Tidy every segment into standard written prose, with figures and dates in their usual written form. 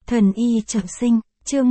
Thần y trọng sinh, chương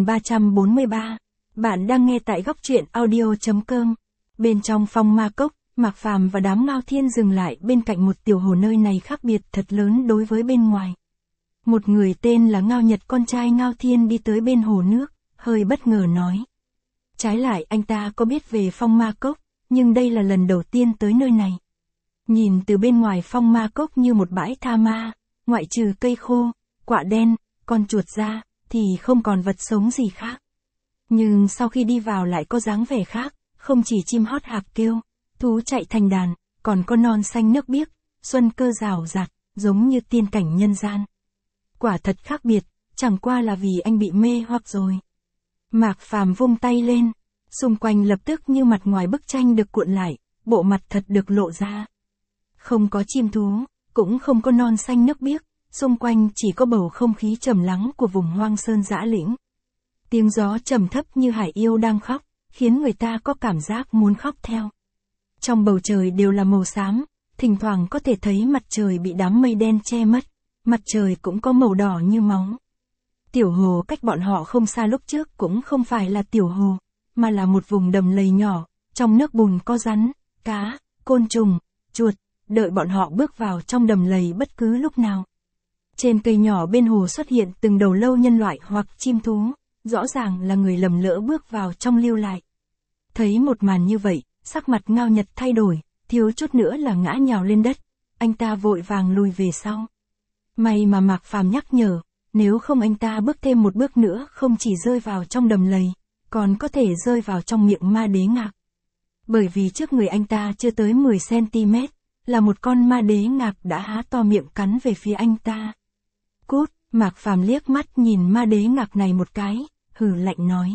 1343. Bạn đang nghe tại góc truyện audio.com. Bên trong phong ma cốc, Mạc Phàm và đám Ngao Thiên dừng lại bên cạnh một tiểu hồ, nơi này khác biệt thật lớn đối với bên ngoài. Một người tên là Ngao Nhật, con trai Ngao Thiên, đi tới bên hồ nước, hơi bất ngờ nói. Trái lại anh ta có biết về phong ma cốc, nhưng đây là lần đầu tiên tới nơi này. Nhìn từ bên ngoài phong ma cốc như một bãi tha ma, ngoại trừ cây khô, quạ đen, con chuột ra, thì không còn vật sống gì khác. Nhưng sau khi đi vào lại có dáng vẻ khác, không chỉ chim hót hạc kêu, thú chạy thành đàn, còn có non xanh nước biếc, xuân cơ rào rạt, giống như tiên cảnh nhân gian. Quả thật khác biệt, chẳng qua là vì anh bị mê hoặc rồi. Mạc Phàm vung tay lên, xung quanh lập tức như mặt ngoài bức tranh được cuộn lại, bộ mặt thật được lộ ra. Không có chim thú, cũng không có non xanh nước biếc, xung quanh chỉ có bầu không khí trầm lắng của vùng hoang sơn dã lĩnh. Tiếng gió trầm thấp như hải yêu đang khóc, khiến người ta có cảm giác muốn khóc theo. Trong bầu trời đều là màu xám, thỉnh thoảng có thể thấy mặt trời bị đám mây đen che mất, mặt trời cũng có màu đỏ như máu. Tiểu hồ cách bọn họ không xa lúc trước cũng không phải là tiểu hồ, mà là một vùng đầm lầy nhỏ, trong nước bùn có rắn, cá, côn trùng, chuột, đợi bọn họ bước vào trong đầm lầy bất cứ lúc nào. Trên cây nhỏ bên hồ xuất hiện từng đầu lâu nhân loại hoặc chim thú, rõ ràng là người lầm lỡ bước vào trong lưu lại. Thấy một màn như vậy, sắc mặt Ngao Nhật thay đổi, thiếu chút nữa là ngã nhào lên đất, anh ta vội vàng lùi về sau. May mà Mạc Phàm nhắc nhở, nếu không anh ta bước thêm một bước nữa không chỉ rơi vào trong đầm lầy, còn có thể rơi vào trong miệng ma đế ngạc. Bởi vì trước người anh ta chưa tới 10cm, là một con ma đế ngạc đã há to miệng cắn về phía anh ta. Cút, Mạc Phàm liếc mắt nhìn ma đế ngạc này một cái, hừ lạnh nói.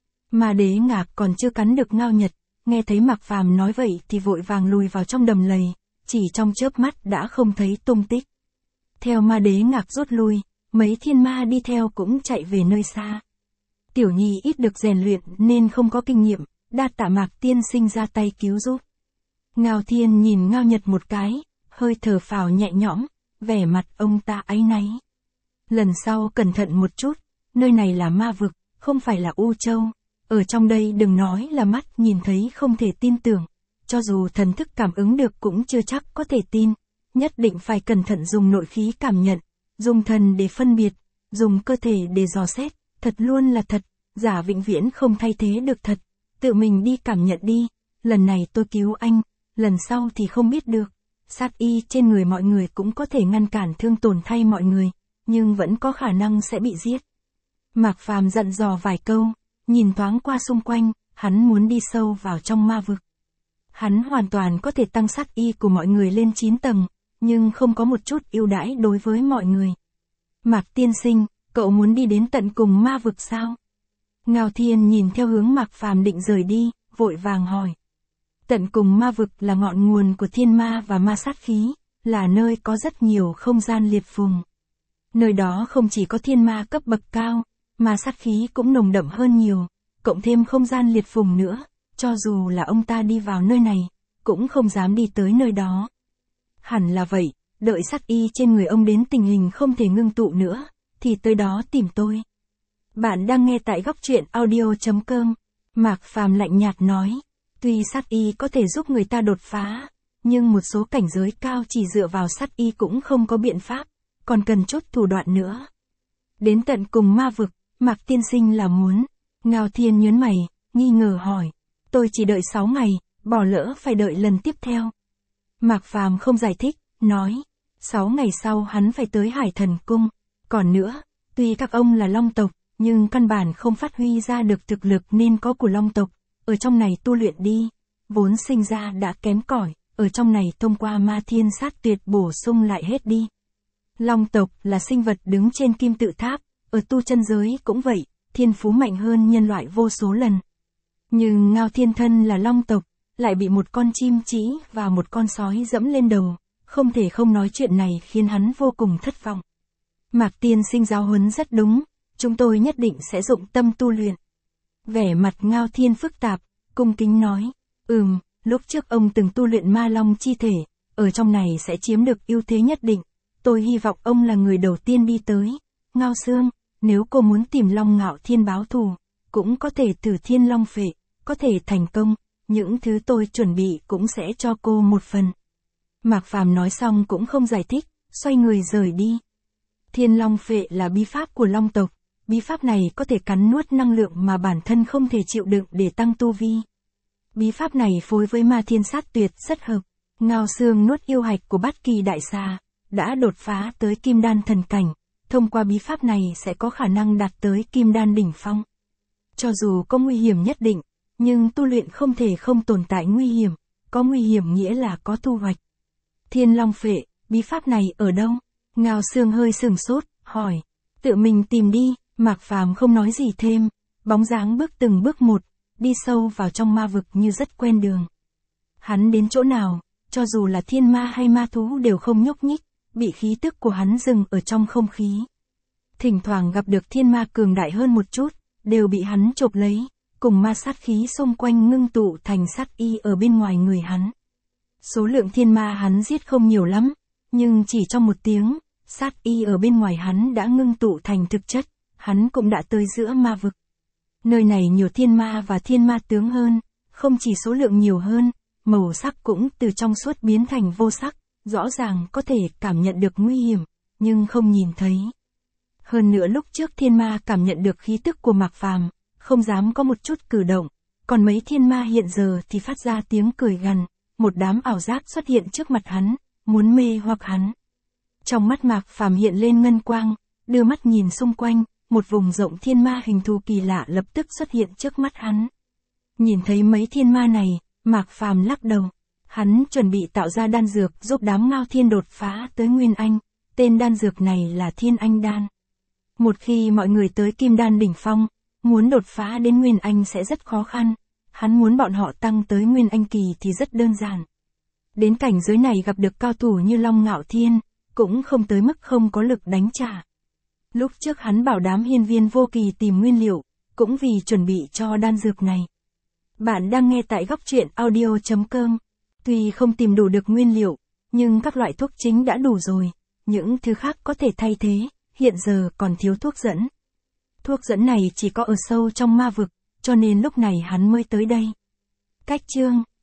Ma đế ngạc còn chưa cắn được Ngao Nhật, nghe thấy Mạc Phàm nói vậy thì vội vàng lùi vào trong đầm lầy, chỉ trong chớp mắt đã không thấy tung tích. Theo ma đế ngạc rút lui, mấy thiên ma đi theo cũng chạy về nơi xa. Tiểu Nhi ít được rèn luyện nên không có kinh nghiệm, đa tạ Mạc tiên sinh ra tay cứu giúp. Ngao Thiên nhìn Ngao Nhật một cái, hơi thở phào nhẹ nhõm, vẻ mặt ông ta áy náy. Lần sau cẩn thận một chút, nơi này là ma vực, không phải là U Châu. Ở trong đây đừng nói là mắt nhìn thấy không thể tin tưởng, cho dù thần thức cảm ứng được cũng chưa chắc có thể tin, nhất định phải cẩn thận dùng nội khí cảm nhận, dùng thần để phân biệt, dùng cơ thể để dò xét, thật luôn là thật, giả vĩnh viễn không thay thế được thật, tự mình đi cảm nhận đi, lần này tôi cứu anh, lần sau thì không biết được, sát y trên người mọi người cũng có thể ngăn cản thương tổn thay mọi người, nhưng vẫn có khả năng sẽ bị giết. Mạc Phàm dặn dò vài câu, nhìn thoáng qua xung quanh, hắn muốn đi sâu vào trong ma vực. Hắn hoàn toàn có thể tăng sát y của mọi người lên 9 tầng, nhưng không có một chút ưu đãi đối với mọi người. Mạc tiên sinh, cậu muốn đi đến tận cùng ma vực sao? Ngao Thiên nhìn theo hướng Mạc Phàm định rời đi, vội vàng hỏi. Tận cùng ma vực là ngọn nguồn của thiên ma và ma sát khí, là nơi có rất nhiều không gian liệt vùng. Nơi đó không chỉ có thiên ma cấp bậc cao, mà sát khí cũng nồng đậm hơn nhiều, cộng thêm không gian liệt vùng nữa, cho dù là ông ta đi vào nơi này, cũng không dám đi tới nơi đó. Hẳn là vậy, đợi sát y trên người ông đến tình hình không thể ngưng tụ nữa, thì tới đó tìm tôi. Bạn đang nghe tại góc truyện audio.com, Mạc Phàm lạnh nhạt nói, tuy sát y có thể giúp người ta đột phá, nhưng một số cảnh giới cao chỉ dựa vào sát y cũng không có biện pháp, còn cần chút thủ đoạn nữa. Đến tận cùng ma vực, Mạc tiên sinh là muốn. Ngao Thiên nhớn mày, nghi ngờ hỏi. Tôi chỉ đợi 6 ngày, bỏ lỡ phải đợi lần tiếp theo. Mạc Phàm không giải thích, nói. 6 ngày sau hắn phải tới Hải Thần Cung. Còn nữa, tuy các ông là Long tộc, nhưng căn bản không phát huy ra được thực lực nên có của Long tộc. Ở trong này tu luyện đi. Vốn sinh ra đã kém cỏi, ở trong này thông qua ma thiên sát tuyệt bổ sung lại hết đi. Long tộc là sinh vật đứng trên kim tự tháp, ở tu chân giới cũng vậy, thiên phú mạnh hơn nhân loại vô số lần. Nhưng Ngao Thiên thân là Long tộc, lại bị một con chim trĩ và một con sói dẫm lên đầu, không thể không nói chuyện này khiến hắn vô cùng thất vọng. Mạc tiên sinh giáo huấn rất đúng, chúng tôi nhất định sẽ dụng tâm tu luyện. Vẻ mặt Ngao Thiên phức tạp, cung kính nói, lúc trước ông từng tu luyện ma long chi thể, ở trong này sẽ chiếm được ưu thế nhất định. Tôi hy vọng ông là người đầu tiên đi tới. Ngao Xương, nếu cô muốn tìm Long Ngạo Thiên báo thù, cũng có thể thử Thiên Long Phệ, có thể thành công, những thứ tôi chuẩn bị cũng sẽ cho cô một phần. Mạc Phàm nói xong cũng không giải thích, xoay người rời đi. Thiên Long Phệ là bí pháp của Long tộc, bí pháp này có thể cắn nuốt năng lượng mà bản thân không thể chịu đựng để tăng tu vi. Bí pháp này phối với Ma Thiên Sát Tuyệt rất hợp. Ngao Xương nuốt yêu hạch của Bát Kỳ Đại Xà, đã đột phá tới Kim Đan thần cảnh, thông qua bí pháp này sẽ có khả năng đạt tới Kim Đan đỉnh phong. Cho dù có nguy hiểm nhất định, nhưng tu luyện không thể không tồn tại nguy hiểm, có nguy hiểm nghĩa là có thu hoạch. Thiên Long Phệ, bí pháp này ở đâu? Ngao Xương hơi sừng sốt, hỏi. Tự mình tìm đi, Mạc Phàm không nói gì thêm, bóng dáng bước từng bước một, đi sâu vào trong ma vực như rất quen đường. Hắn đến chỗ nào, cho dù là thiên ma hay ma thú đều không nhúc nhích, bị khí tức của hắn dừng ở trong không khí. Thỉnh thoảng gặp được thiên ma cường đại hơn một chút, đều bị hắn chộp lấy, cùng ma sát khí xung quanh ngưng tụ thành sát y ở bên ngoài người hắn. Số lượng thiên ma hắn giết không nhiều lắm, nhưng chỉ trong một tiếng, sát y ở bên ngoài hắn đã ngưng tụ thành thực chất, hắn cũng đã tới giữa ma vực. Nơi này nhiều thiên ma và thiên ma tướng hơn, không chỉ số lượng nhiều hơn, màu sắc cũng từ trong suốt biến thành vô sắc, rõ ràng có thể cảm nhận được nguy hiểm, nhưng không nhìn thấy. Hơn nữa lúc trước thiên ma cảm nhận được khí tức của Mạc Phàm, không dám có một chút cử động, còn mấy thiên ma hiện giờ thì phát ra tiếng cười gằn, một đám ảo giác xuất hiện trước mặt hắn, muốn mê hoặc hắn. Trong mắt Mạc Phàm hiện lên ngân quang, đưa mắt nhìn xung quanh, một vùng rộng thiên ma hình thù kỳ lạ lập tức xuất hiện trước mắt hắn. Nhìn thấy mấy thiên ma này, Mạc Phàm lắc đầu. Hắn chuẩn bị tạo ra đan dược giúp đám Ngao Thiên đột phá tới Nguyên Anh, tên đan dược này là Thiên Anh Đan. Một khi mọi người tới Kim Đan đỉnh phong, muốn đột phá đến Nguyên Anh sẽ rất khó khăn, hắn muốn bọn họ tăng tới Nguyên Anh kỳ thì rất đơn giản. Đến cảnh giới này gặp được cao thủ như Long Ngạo Thiên, cũng không tới mức không có lực đánh trả. Lúc trước hắn bảo đám hiên viên vô kỳ tìm nguyên liệu, cũng vì chuẩn bị cho đan dược này. Bạn đang nghe tại góc truyện audio.com. Tuy không tìm đủ được nguyên liệu, nhưng các loại thuốc chính đã đủ rồi, những thứ khác có thể thay thế, hiện giờ còn thiếu thuốc dẫn. Thuốc dẫn này chỉ có ở sâu trong ma vực, cho nên lúc này hắn mới tới đây. Cách chương